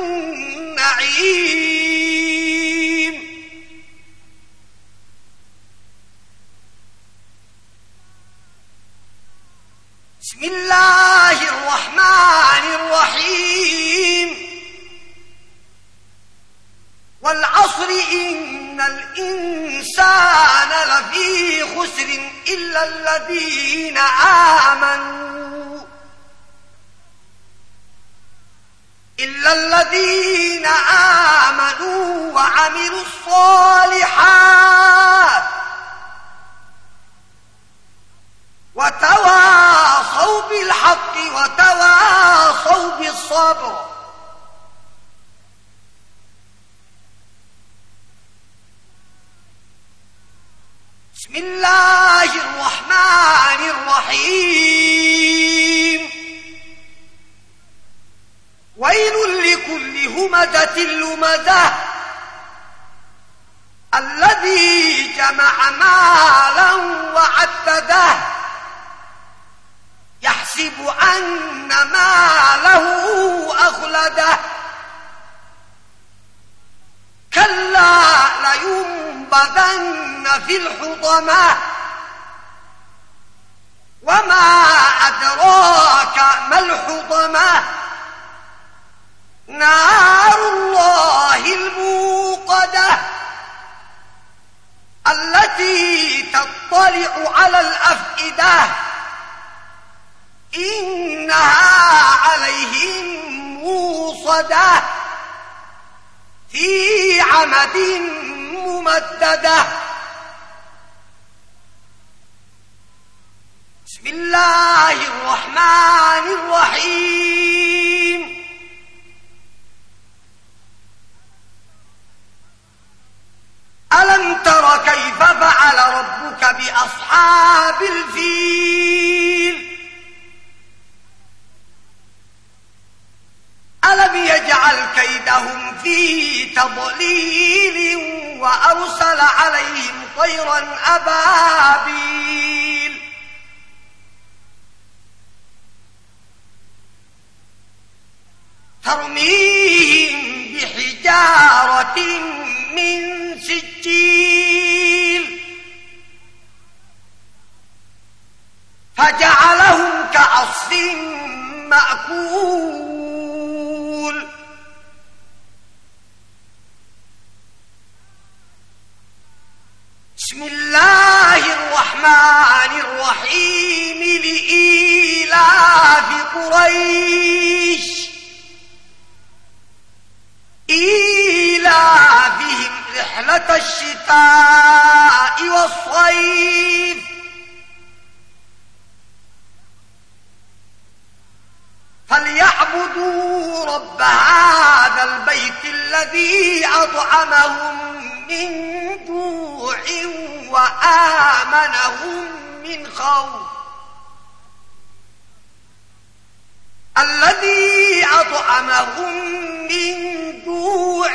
النعيم بسم الله الرحمن الرحيم والعصر إن الإنسان لفي خسر عسر إلا الذين آمنوا وعملوا الصالحات وتواصوا بالحق وتواصوا بالصبر. بسم الله الرحمن الرحيم. ويل لكل همزة لمزة الذي جمع مالا وعدده يحسب أن ماله أخلده كلا لينبذن في الحطمة وما أدراك ما الحطمة نار الله الموقدة التي تطلع على الأفئدة إنها عليهم موصدة في عمد ممددة. بسم الله الرحمن الرحيم. ألم تر كيف فعل ربك بأصحاب الفيل ألم يجعل كيدهم في تضليل وأرسل عليهم طيرا أبابيل ترميهم بحجارة من سجيل فجعلهم كعصف مأكول. بسم الله الرحمن الرحيم. لإيلاف قريش إيلافهم رحلة الشتاء والصيف فليعبدوا رب هذا البيت الذي أطعمهم من جوع وآمنهم من خوف الذي أطعمهم من جوع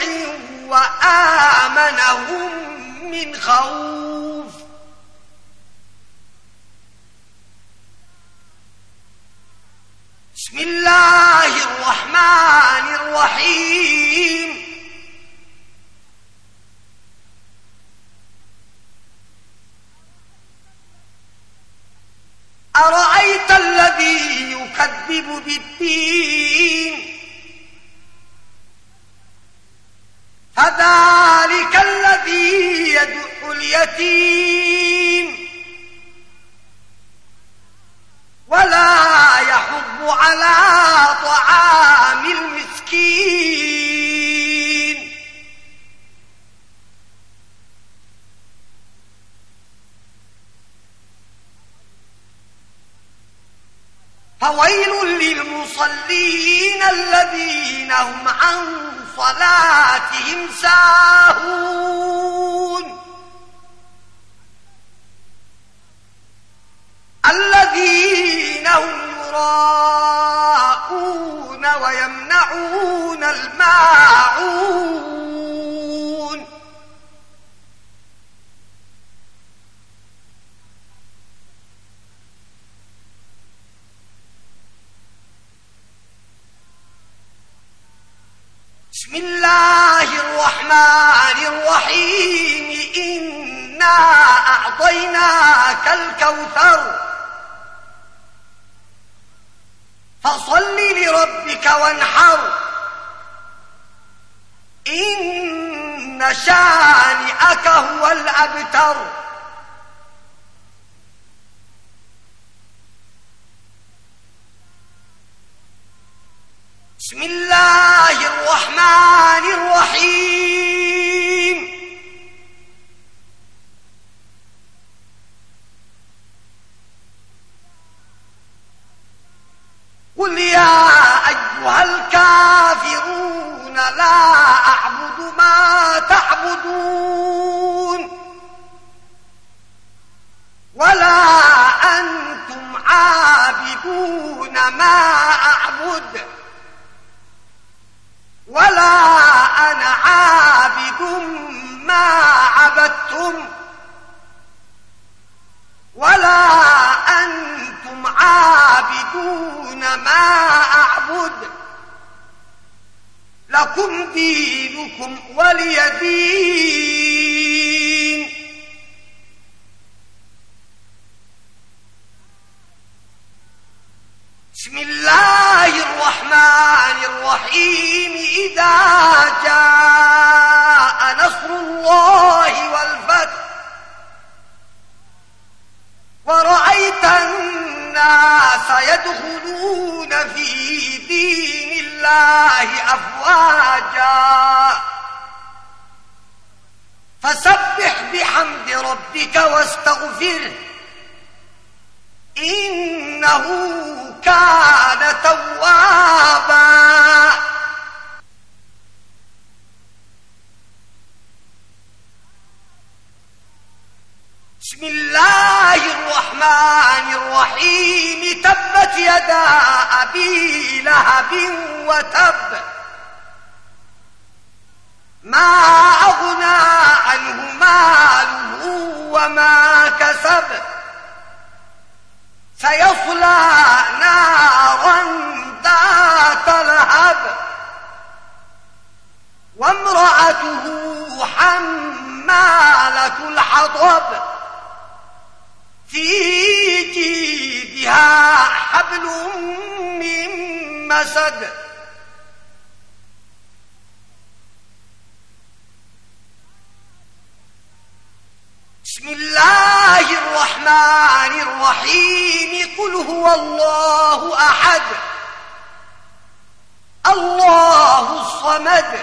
وآمنهم من خوف. بسم الله الرحمن الرحيم. أرأيت الذي يكذب بالدين فذلك الذي يدع اليتيم ولا يحض على طعام المسكين. فويل للمصلين الذين هم عن صلاتهم ساهون الذين هم يراءون ويمنعون الماعون. بسم الله الرحمن الرحيم. إنا أعطيناك الكوثر فصل لربك وانحر إن شانئك هو الأبتر. بسم الله الرحمن الرحيم قل يا أيها الكافرون لا أعبد ما تعبدون ولا أنتم عابدون ما أعبد ولا أنا عابد ما عبدتم ولا أنتم عابدون ما أعبد لكم دينكم ولي دين. بسم الله الرحمن الرحيم إذا جاء نصر الله والفتح ورأيت الناس يدخلون في دين الله أفواجا فسبح بحمد ربك واستغفره إنه كان توابا. بسم الله الرحمن الرحيم تبت يدا أبي لهب وتب ما أغنى عنه ماله وما كسب سيصلى نارا ذات لهب وامرأته حمالة الحطب في جيدها حبل من مسد. بسم الله الرحمن الرحيم قل هو الله أحد الله الصمد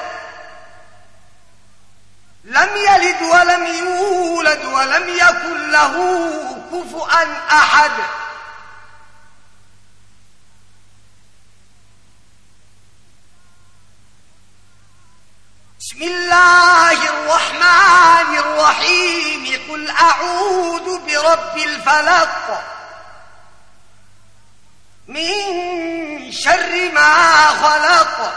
لم يلد ولم يولد ولم يكن له كفؤا أحد. بسم الله الرحمن الرحيم قل أعوذ برب الفلق من شر ما خلق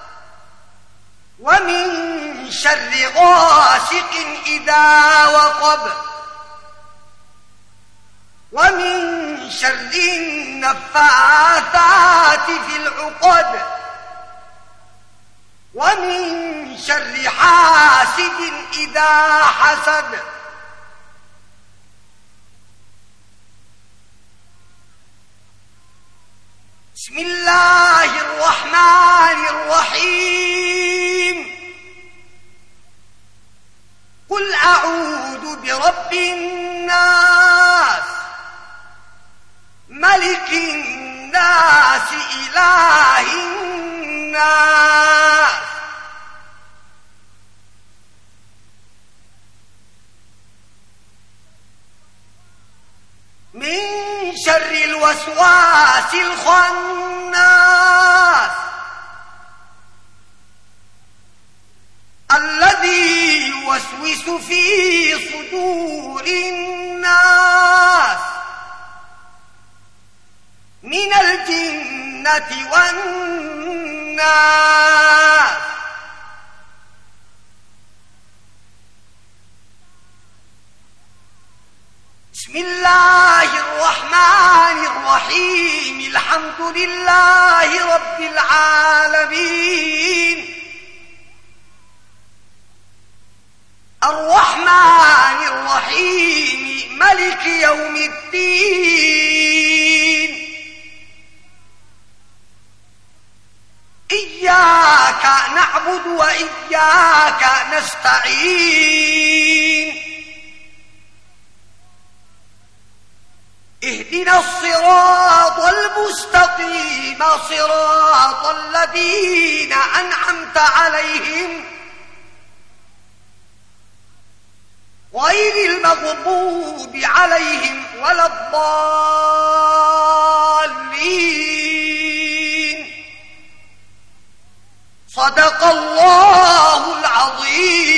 ومن شر غاسق إذا وقب ومن شر النفاثات في العقد ومن شر حاسد إذا حسد. بسم الله الرحمن الرحيم قل أعوذ برب الناس ملك الناس إله الناس من شر الوسواس الخناس الذي يوسوس في صدور الناس من الجنة والناس. بسم الله الرحمن الرحيم الحمد لله رب العالمين الرحمن الرحيم ملك يوم الدين إياك نعبد وإياك نستعين اهدنا الصراط المستقيم صراط الذين أنعمت عليهم غير المغضوب عليهم ولا الضالين. صدق الله العظيم.